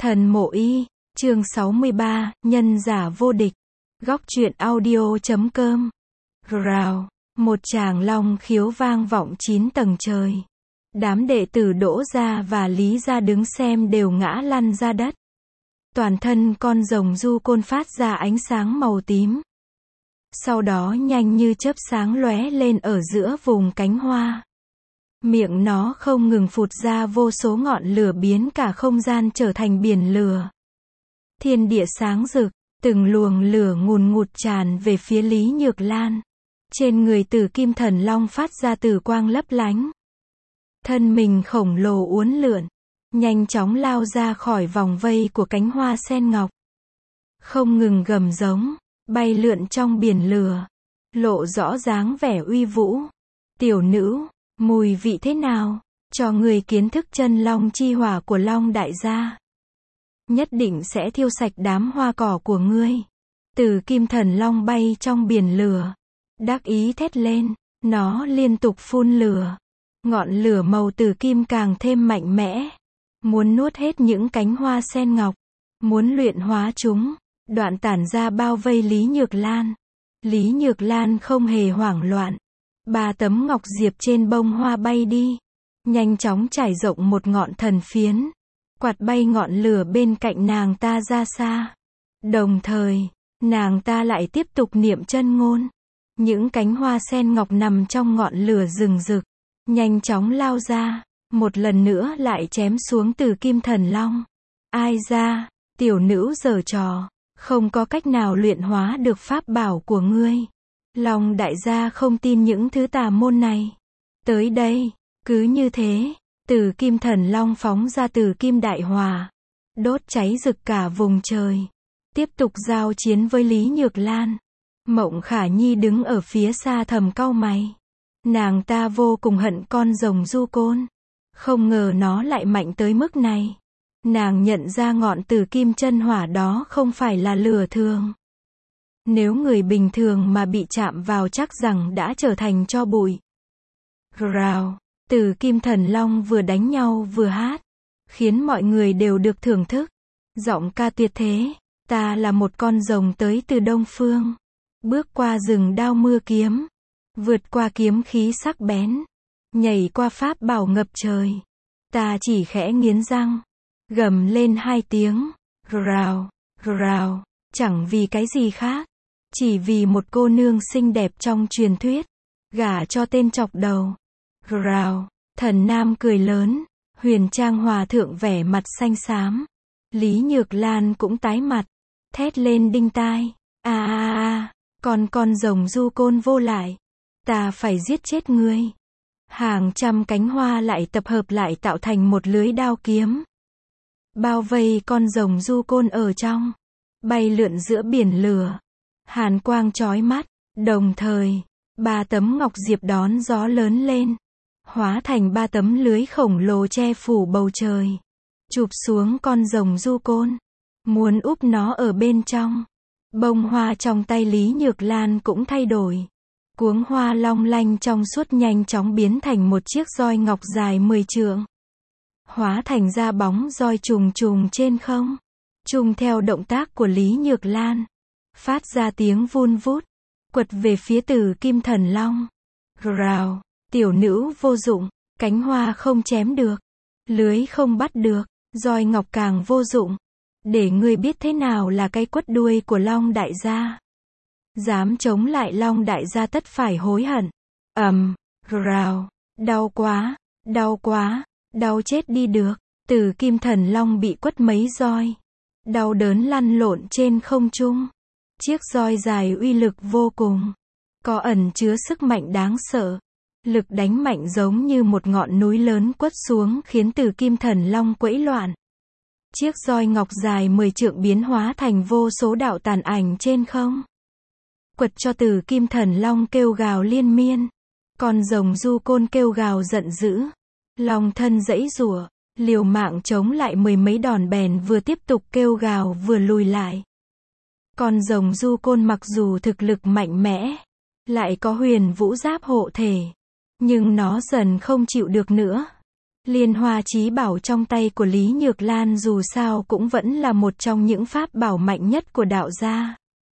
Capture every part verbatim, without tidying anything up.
Thần Mộ Y, chương sáu mươi ba, nhân giả vô địch. Góc truyện audio chấm com. Rào, một tràng long khiếu vang vọng chín tầng trời. Đám đệ tử Đỗ gia và Lý gia đứng xem đều ngã lăn ra đất. Toàn thân con rồng du côn phát ra ánh sáng màu tím. Sau đó nhanh như chớp sáng lóe lên ở giữa vùng cánh hoa. Miệng nó không ngừng phụt ra vô số ngọn lửa biến cả không gian trở thành biển lửa. Thiên địa sáng rực, từng luồng lửa ngùn ngụt tràn về phía Lý Nhược Lan. Trên người Tử Kim Thần Long phát ra tử quang lấp lánh. Thân mình khổng lồ uốn lượn, nhanh chóng lao ra khỏi vòng vây của cánh hoa sen ngọc. Không ngừng gầm giống, bay lượn trong biển lửa, lộ rõ dáng vẻ uy vũ. Tiểu nữ, mùi vị thế nào? Cho người kiến thức chân long chi hỏa của Long đại gia. Nhất định sẽ thiêu sạch đám hoa cỏ của ngươi. Tử Kim Thần Long bay trong biển lửa, đắc ý thét lên, nó liên tục phun lửa. Ngọn lửa màu tử kim càng thêm mạnh mẽ, muốn nuốt hết những cánh hoa sen ngọc, muốn luyện hóa chúng, đoạn tản ra bao vây Lý Nhược Lan. Lý Nhược Lan không hề hoảng loạn. Ba tấm ngọc diệp trên bông hoa bay đi, nhanh chóng trải rộng một ngọn thần phiến, quạt bay ngọn lửa bên cạnh nàng ta ra xa. Đồng thời, nàng ta lại tiếp tục niệm chân ngôn. Những cánh hoa sen ngọc nằm trong ngọn lửa rừng rực, nhanh chóng lao ra, một lần nữa lại chém xuống Tử Kim Thần Long. Ai ra, tiểu nữ giở trò, không có cách nào luyện hóa được pháp bảo của ngươi. Long đại gia không tin những thứ tà môn này. Tới đây, cứ như thế, Tử Kim Thần Long phóng ra Tử Kim Đại Hỏa, đốt cháy rực cả vùng trời, tiếp tục giao chiến với Lý Nhược Lan. Mộng Khả Nhi đứng ở phía xa thầm cau mày. Nàng ta vô cùng hận con rồng du côn, không ngờ nó lại mạnh tới mức này. Nàng nhận ra ngọn Tử Kim chân hỏa đó không phải là lửa thường. Nếu người bình thường mà bị chạm vào chắc rằng đã trở thành tro bụi. Rào, Tử Kim Thần Long vừa đánh nhau vừa hát, khiến mọi người đều được thưởng thức. Giọng ca tuyệt thế, ta là một con rồng tới từ Đông Phương, bước qua rừng đao mưa kiếm, vượt qua kiếm khí sắc bén, nhảy qua pháp bảo ngập trời. Ta chỉ khẽ nghiến răng, gầm lên hai tiếng, rào, rào, chẳng vì cái gì khác, chỉ vì một cô nương xinh đẹp trong truyền thuyết, gả cho tên chọc đầu. Rào, Thần Nam cười lớn, Huyền Trang Hòa thượng vẻ mặt xanh xám. Lý Nhược Lan cũng tái mặt, thét lên đinh tai, a a a, con con rồng du côn vô lại, ta phải giết chết ngươi. Hàng trăm cánh hoa lại tập hợp lại tạo thành một lưới đao kiếm, bao vây con rồng du côn ở trong, bay lượn giữa biển lửa, hàn quang chói mắt. Đồng thời, ba tấm ngọc diệp đón gió lớn lên, hóa thành ba tấm lưới khổng lồ che phủ bầu trời, chụp xuống con rồng du côn, muốn úp nó ở bên trong. Bông hoa trong tay Lý Nhược Lan cũng thay đổi, cuống hoa long lanh trong suốt nhanh chóng biến thành một chiếc roi ngọc dài mười trượng, hóa thành ra bóng roi trùng trùng trên không, trùng theo động tác của Lý Nhược Lan, phát ra tiếng vun vút, quật về phía Tử Kim Thần Long. Rào, tiểu nữ vô dụng, cánh hoa không chém được, lưới không bắt được, roi ngọc càng vô dụng. Để ngươi biết thế nào là cái quất đuôi của Long đại gia. Dám chống lại Long đại gia tất phải hối hận. Ầm, um, rào, đau quá, đau quá, đau chết đi được. Tử Kim Thần Long bị quất mấy roi, đau đớn lăn lộn trên không trung. Chiếc roi dài uy lực vô cùng, có ẩn chứa sức mạnh đáng sợ. Lực đánh mạnh giống như một ngọn núi lớn quất xuống khiến Tử Kim Thần Long quẫy loạn. Chiếc roi ngọc dài mười trượng biến hóa thành vô số đạo tàn ảnh trên không, quật cho Tử Kim Thần Long kêu gào liên miên. Con rồng du côn kêu gào giận dữ, long thân giãy giụa, liều mạng chống lại mười mấy đòn bèn, vừa tiếp tục kêu gào vừa lùi lại. Con rồng du côn mặc dù thực lực mạnh mẽ, lại có huyền vũ giáp hộ thể, nhưng nó dần không chịu được nữa. Liên hoa chí bảo trong tay của Lý Nhược Lan dù sao cũng vẫn là một trong những pháp bảo mạnh nhất của đạo gia.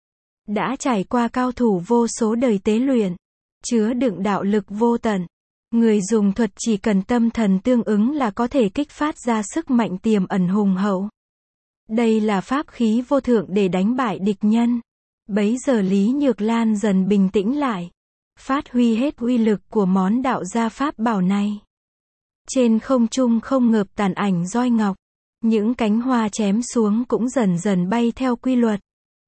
Đã trải qua cao thủ vô số đời tế luyện, chứa đựng đạo lực vô tận. Người dùng thuật chỉ cần tâm thần tương ứng là có thể kích phát ra sức mạnh tiềm ẩn hùng hậu. Đây là pháp khí vô thượng để đánh bại địch nhân. Bấy giờ Lý Nhược Lan dần bình tĩnh lại, phát huy hết uy lực của món đạo gia pháp bảo này. Trên không trung không ngợp tàn ảnh roi ngọc, những cánh hoa chém xuống cũng dần dần bay theo quy luật.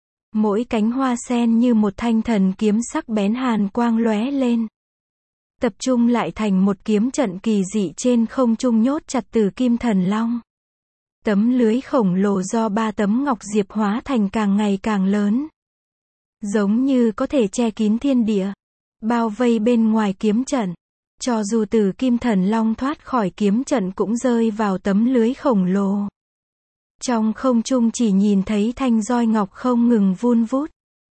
Mỗi cánh hoa sen như một thanh thần kiếm sắc bén hàn quang lóe lên. Tập trung lại thành một kiếm trận kỳ dị trên không trung nhốt chặt Tử Kim Thần Long. Tấm lưới khổng lồ do ba tấm ngọc diệp hóa thành càng ngày càng lớn. Giống như có thể che kín thiên địa, bao vây bên ngoài kiếm trận. Cho dù Tử Kim Thần Long thoát khỏi kiếm trận cũng rơi vào tấm lưới khổng lồ. Trong không trung chỉ nhìn thấy thanh roi ngọc không ngừng vun vút,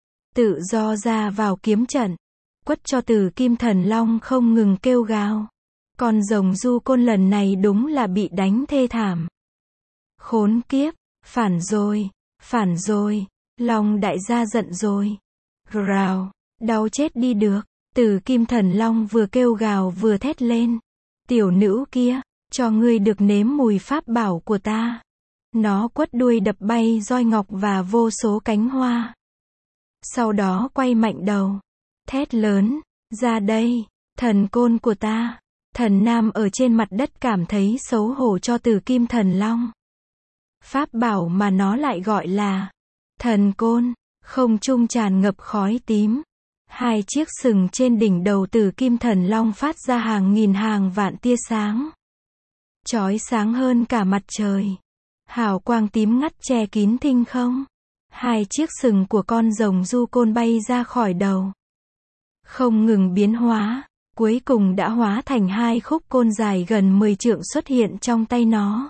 tự do ra vào kiếm trận, quất cho Tử Kim Thần Long không ngừng kêu gào. Con rồng du côn lần này đúng là bị đánh thê thảm. Khốn kiếp, phản rồi, phản rồi, Long đại gia giận rồi. Rào, đau chết đi được. Tử Kim Thần Long vừa kêu gào vừa thét lên. Tiểu nữ kia, cho ngươi được nếm mùi pháp bảo của ta. Nó quất đuôi đập bay roi ngọc và vô số cánh hoa. Sau đó quay mạnh đầu, thét lớn, ra đây, thần côn của ta. Thần nam ở trên mặt đất cảm thấy xấu hổ cho Tử Kim Thần Long. Pháp bảo mà nó lại gọi là thần côn. Không trung tràn ngập khói tím. Hai chiếc sừng trên đỉnh đầu Tử Kim Thần Long phát ra hàng nghìn hàng vạn tia sáng. Chói sáng hơn cả mặt trời. Hào quang tím ngắt che kín thinh không. Hai chiếc sừng của con rồng du côn bay ra khỏi đầu. Không ngừng biến hóa, cuối cùng đã hóa thành hai khúc côn dài gần mười trượng xuất hiện trong tay nó.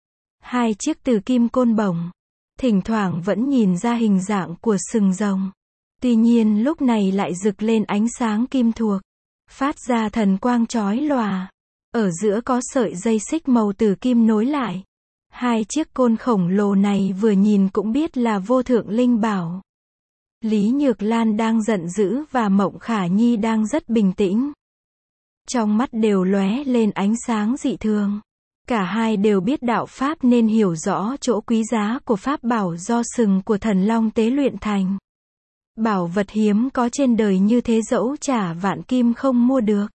Hai chiếc Tử Kim côn bổng, thỉnh thoảng vẫn nhìn ra hình dạng của sừng rồng. Tuy nhiên lúc này lại rực lên ánh sáng kim thuộc, phát ra thần quang chói lòa. Ở giữa có sợi dây xích màu tử kim nối lại. Hai chiếc côn khổng lồ này vừa nhìn cũng biết là vô thượng linh bảo. Lý Nhược Lan đang giận dữ và Mộng Khả Nhi đang rất bình tĩnh. Trong mắt đều lóe lên ánh sáng dị thường. Cả hai đều biết đạo pháp nên hiểu rõ chỗ quý giá của pháp bảo do sừng của thần long tế luyện thành. Bảo vật hiếm có trên đời như thế dẫu trả vạn kim không mua được.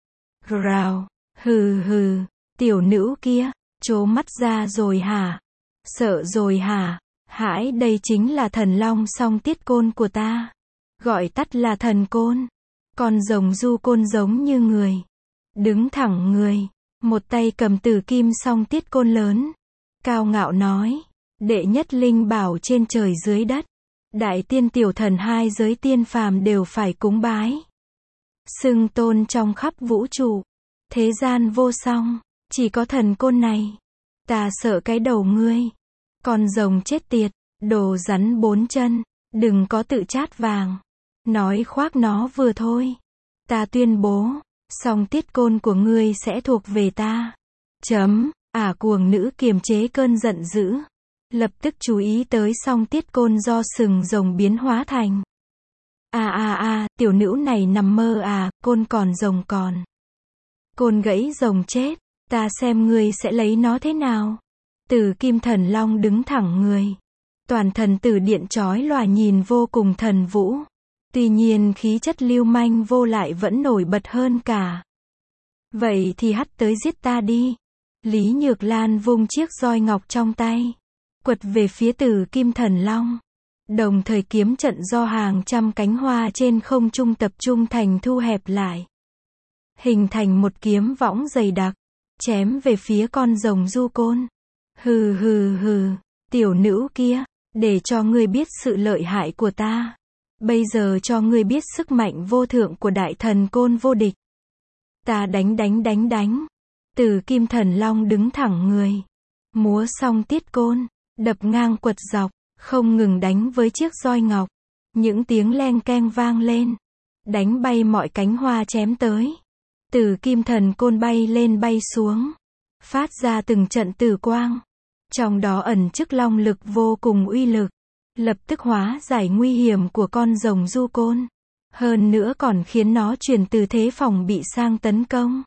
Rào, hừ hừ, tiểu nữ kia, trố mắt ra rồi hả? Sợ rồi hả? Hãi, đây chính là thần long song tiết côn của ta. Gọi tắt là thần côn. Con rồng du côn giống như người. Đứng thẳng người. Một tay cầm Tử Kim song tiết côn lớn. Cao ngạo nói. Đệ nhất linh bảo trên trời dưới đất. Đại tiên tiểu thần hai giới tiên phàm đều phải cúng bái. Xưng tôn trong khắp vũ trụ. Thế gian vô song. Chỉ có thần côn này. Ta sợ cái đầu ngươi. Con rồng chết tiệt. Đồ rắn bốn chân. Đừng có tự chát vàng. Nói khoác nó vừa thôi. Ta tuyên bố. Song tiết côn của ngươi sẽ thuộc về ta. Chấm. Ả cuồng nữ kiềm chế cơn giận dữ. Lập tức chú ý tới song tiết côn do sừng rồng biến hóa thành. À à à, tiểu nữ này nằm mơ à, côn còn rồng còn. Côn gãy rồng chết, ta xem ngươi sẽ lấy nó thế nào. Tử Kim Thần Long đứng thẳng người. Toàn thần tử điện chói lòa nhìn vô cùng thần vũ. Tuy nhiên khí chất lưu manh vô lại vẫn nổi bật hơn cả. Vậy thì hắt tới giết ta đi. Lý Nhược Lan vung chiếc roi ngọc trong tay. Quật về phía Tử Kim Thần Long. Đồng thời kiếm trận do hàng trăm cánh hoa trên không trung tập trung thành thu hẹp lại. Hình thành một kiếm võng dày đặc. Chém về phía con rồng du côn. Hừ hừ hừ, tiểu nữ kia, để cho ngươi biết sự lợi hại của ta. Bây giờ cho ngươi biết sức mạnh vô thượng của đại thần côn vô địch. Ta đánh đánh đánh đánh. Tử Kim Thần Long đứng thẳng người. Múa song tiết côn, đập ngang quật dọc, không ngừng đánh với chiếc roi ngọc. Những tiếng leng keng vang lên. Đánh bay mọi cánh hoa chém tới. Tử Kim Thần côn bay lên bay xuống. phát ra từng trận tử quang. Trong đó ẩn chứa long lực vô cùng uy lực, lập tức hóa giải nguy hiểm của con rồng du côn. Hơn nữa còn khiến nó chuyển từ thế phòng bị sang tấn công.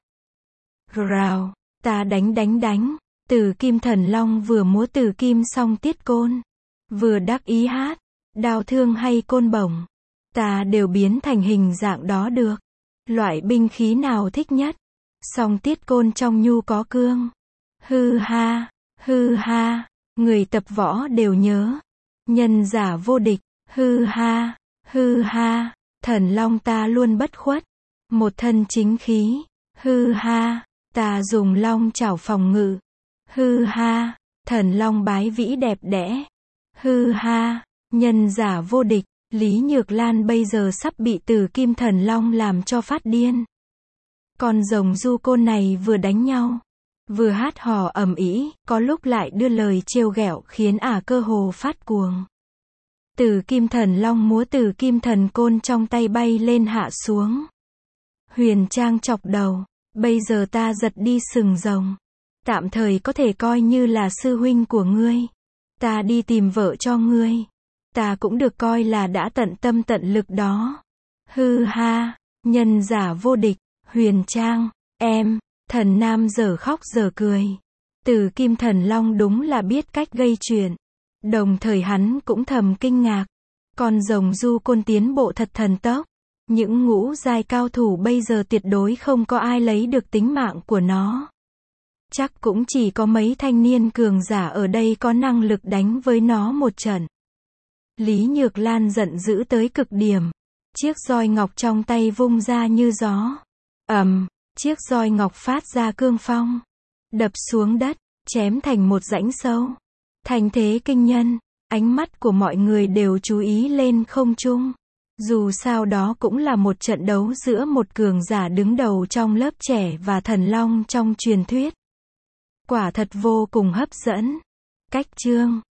Rào, ta đánh đánh đánh, Tử Kim Thần Long vừa múa tử kim song tiết côn, vừa đắc ý hát, đao thương hay côn bổng, ta đều biến thành hình dạng đó được. Loại binh khí nào thích nhất? Song tiết côn trong nhu có cương. Hư ha, hư ha, người tập võ đều nhớ. Nhân giả vô địch, hư ha, hư ha, thần long ta luôn bất khuất. Một thân chính khí, hư ha, ta dùng long chảo phòng ngự. Hư ha, thần long bái vĩ đẹp đẽ. Hư ha, nhân giả vô địch, Lý Nhược Lan bây giờ sắp bị Tử Kim Thần Long làm cho phát điên. Con rồng du côn này vừa đánh nhau, vừa hát hò ầm ĩ, có lúc lại đưa lời trêu ghẹo khiến ả cơ hồ phát cuồng. Tử Kim Thần Long múa Tử Kim Thần Côn trong tay bay lên hạ xuống. Huyền Trang chọc đầu, bây giờ ta giật đi sừng rồng, tạm thời có thể coi như là sư huynh của ngươi. Ta đi tìm vợ cho ngươi, ta cũng được coi là đã tận tâm tận lực đó. Hư ha, nhân giả vô địch, Huyền Trang, em, thần nam dở khóc dở cười. Tử Kim Thần Long đúng là biết cách gây chuyện. Đồng thời hắn cũng thầm kinh ngạc. Con rồng du côn tiến bộ thật thần tốc. Những ngũ giai cao thủ bây giờ tuyệt đối không có ai lấy được tính mạng của nó. Chắc cũng chỉ có mấy thanh niên cường giả ở đây có năng lực đánh với nó một trận. Lý Nhược Lan giận dữ tới cực điểm. Chiếc roi ngọc trong tay vung ra như gió. Ầm, chiếc roi ngọc phát ra cương phong, đập xuống đất, chém thành một rãnh sâu. Thành thế kinh nhân, ánh mắt của mọi người đều chú ý lên không trung. Dù sao đó cũng là một trận đấu giữa một cường giả đứng đầu trong lớp trẻ và thần long trong truyền thuyết. Quả thật vô cùng hấp dẫn. Cách chương